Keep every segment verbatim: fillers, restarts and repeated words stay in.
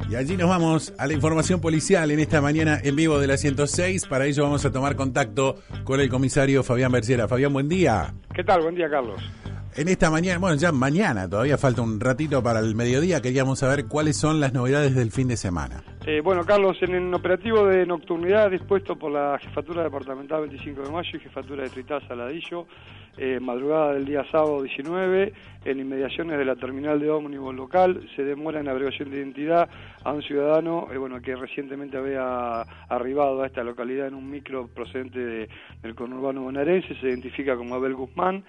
Y allí nos vamos a la información policial en esta mañana en vivo de la ciento seis. Para ello vamos a tomar contacto con el comisario Fabián Bercera. Fabián, buen día. ¿Qué tal? Buen día, Carlos. En esta mañana, bueno, ya mañana, todavía falta un ratito para el mediodía, queríamos saber cuáles son las novedades del fin de semana. Eh, bueno, Carlos, en el operativo de nocturnidad dispuesto por la Jefatura Departamental veinticinco de mayo y Jefatura de Tritá Saladillo, eh, madrugada del día sábado diecinueve, en inmediaciones de la terminal de ómnibus local, se demora en la abreviación de identidad a un ciudadano eh, bueno, que recientemente había arribado a esta localidad en un micro procedente de, del conurbano bonaerense, se identifica como Abel Guzmán,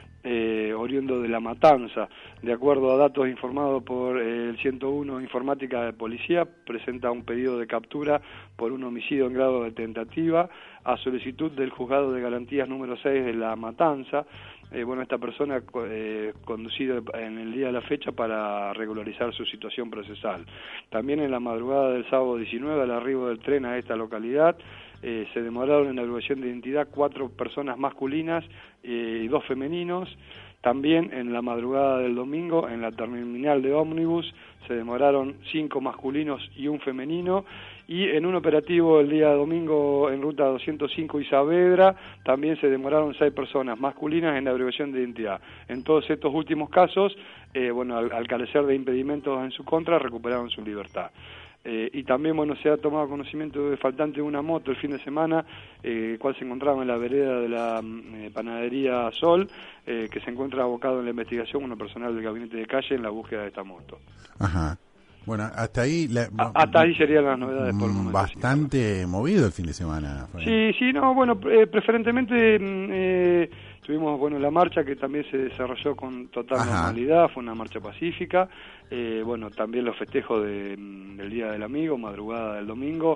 Eh, oriundo de La Matanza. De acuerdo a datos informados por eh, el ciento uno Informática de Policía, presenta un pedido de captura por un homicidio en grado de tentativa a solicitud del Juzgado de Garantías número seis de La Matanza. Eh, bueno, esta persona eh, conducido en el día de la fecha para regularizar su situación procesal. También en la madrugada del sábado diecinueve, al arribo del tren a esta localidad, eh, se demoraron en la abreviación de identidad cuatro personas masculinas eh, y dos femeninos. También en la madrugada del domingo, en la terminal de ómnibus, se demoraron cinco masculinos y un femenino. Y en un operativo el día domingo en ruta doscientos cinco y Saavedra, también se demoraron seis personas masculinas en la abreviación de identidad. En todos estos últimos casos, eh, bueno, al, al carecer de impedimentos en su contra, recuperaron su libertad. Eh, y también, bueno, se ha tomado conocimiento de faltante de una moto el fin de semana, eh, cual se encontraba en la vereda de la eh, panadería Sol, eh, que se encuentra abocado en la investigación, bueno, personal del gabinete de calle en la búsqueda de esta moto. Ajá. Bueno, hasta ahí... La, a, hasta ahí serían las novedades por el momento. Bastante sí, movido el fin de semana. Sí, sí, no, bueno, eh, preferentemente... Eh, Tuvimos, bueno, la marcha que también se desarrolló con total Ajá. normalidad, fue una marcha pacífica, eh, bueno, también los festejos de, del Día del Amigo, madrugada del domingo,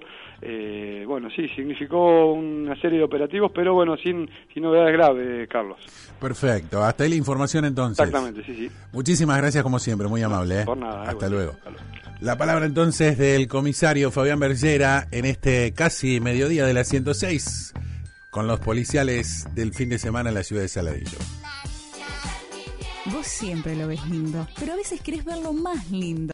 eh, bueno, sí, significó una serie de operativos, pero bueno, sin, sin novedades graves, Carlos. Perfecto, hasta ahí la información entonces. Exactamente, sí, sí. Muchísimas gracias como siempre, muy amable. ¿eh? Por nada. Hasta eh, luego. Hasta luego. La palabra entonces del comisario Fabián Bercera en este casi mediodía de la ciento seis. Con los policiales del fin de semana en la ciudad de Saladillo. Vos siempre lo ves lindo, pero a veces querés verlo más lindo.